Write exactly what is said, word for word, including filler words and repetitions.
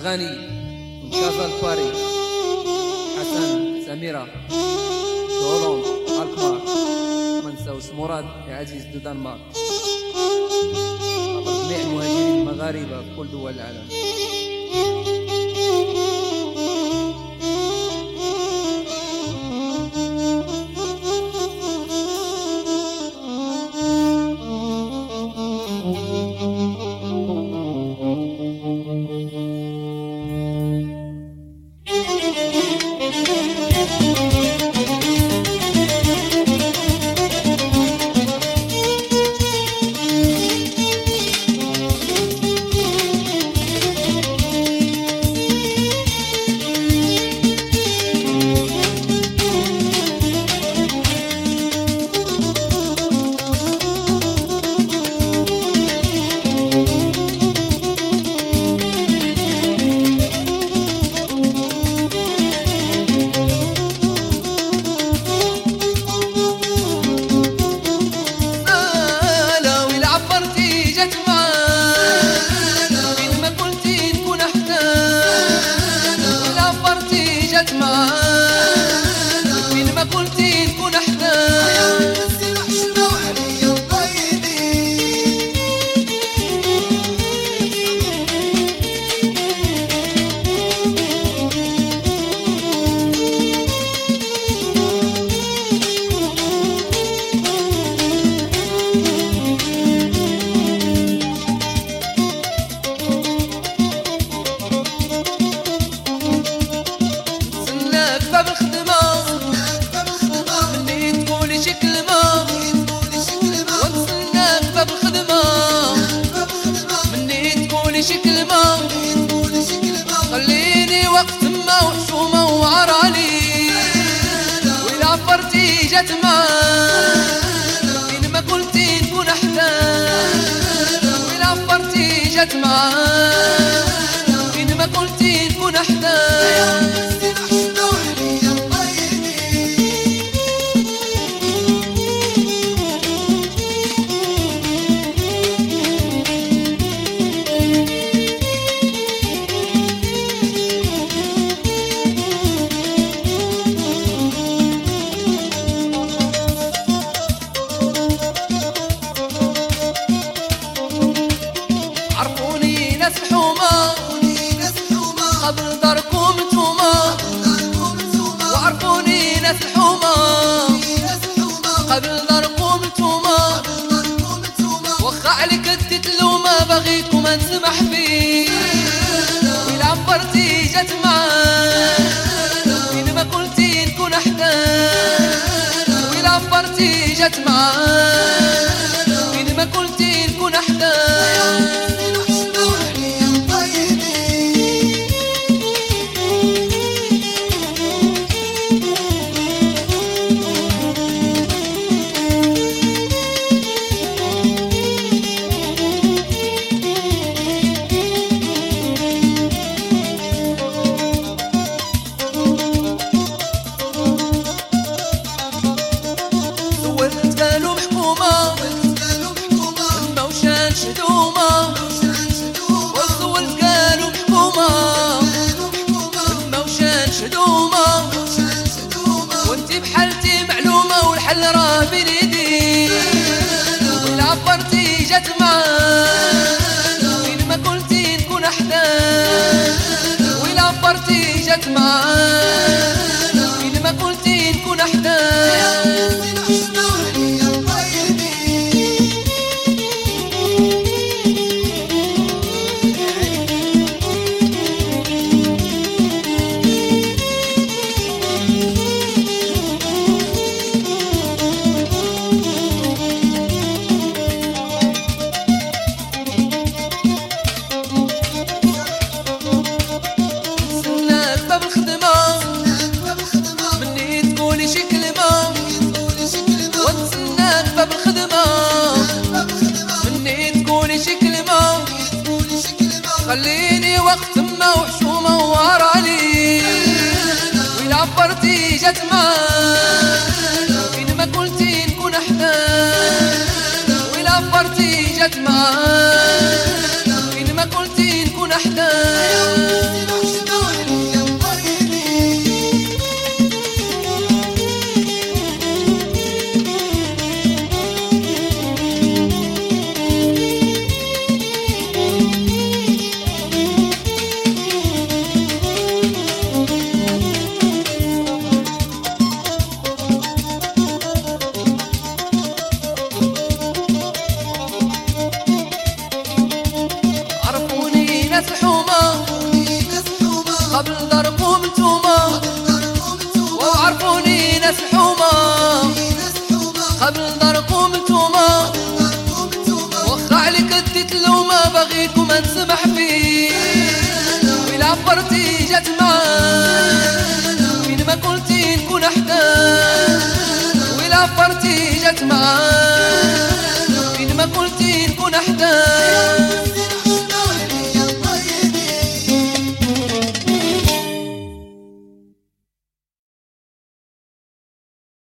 أغاني من كازا لباري، حسن سميرة هولند الكمار، ما نساوش مراد عزيز دو دنمارك، خاطر جميع المهاجرين المغاربة في كل دول العالم. خليني وقت ما وحشومة وعر علي، وإلا عبرتي جات معاك فين ما قلتي نكون أحلام، وإلا عبرتي جات معاك فين ما قلتي نكون أحلام. قبل داركم نتوما وعرفوني ناس الحومة، قبل داركم نتوما وخا عليك اديت اللومة، باغيكم نسمح فيه وإلا عبرتي جات معاك فين ما قلتي نكون أحلام، وإلا عبرتي جات معاك فين ما قلتي نكون أحلام. شدومة والصولت قالوا محكومة والموشان شدومة، وانتي بحالتي معلومة والحل راه بين ايدي، وإلا عبرتي جات معاك فين ما قلتي نكون أحلام، وإلا عبرتي جات معاك فين ما قلتي نكون أحلام. خليني وقت ما وحشومة وعر علي، وإلا عبرتي جات معاك فين ما قلتي نكون أحلام، وإلا عبرتي جات معاك فين ما قلتي نكون أحلام. ما نسمح فيه وإلا عبرتي جات معاه فين ما كنتي نكون حداه وإلا عبرتي جات معاه فين ما كنتي نكون حداه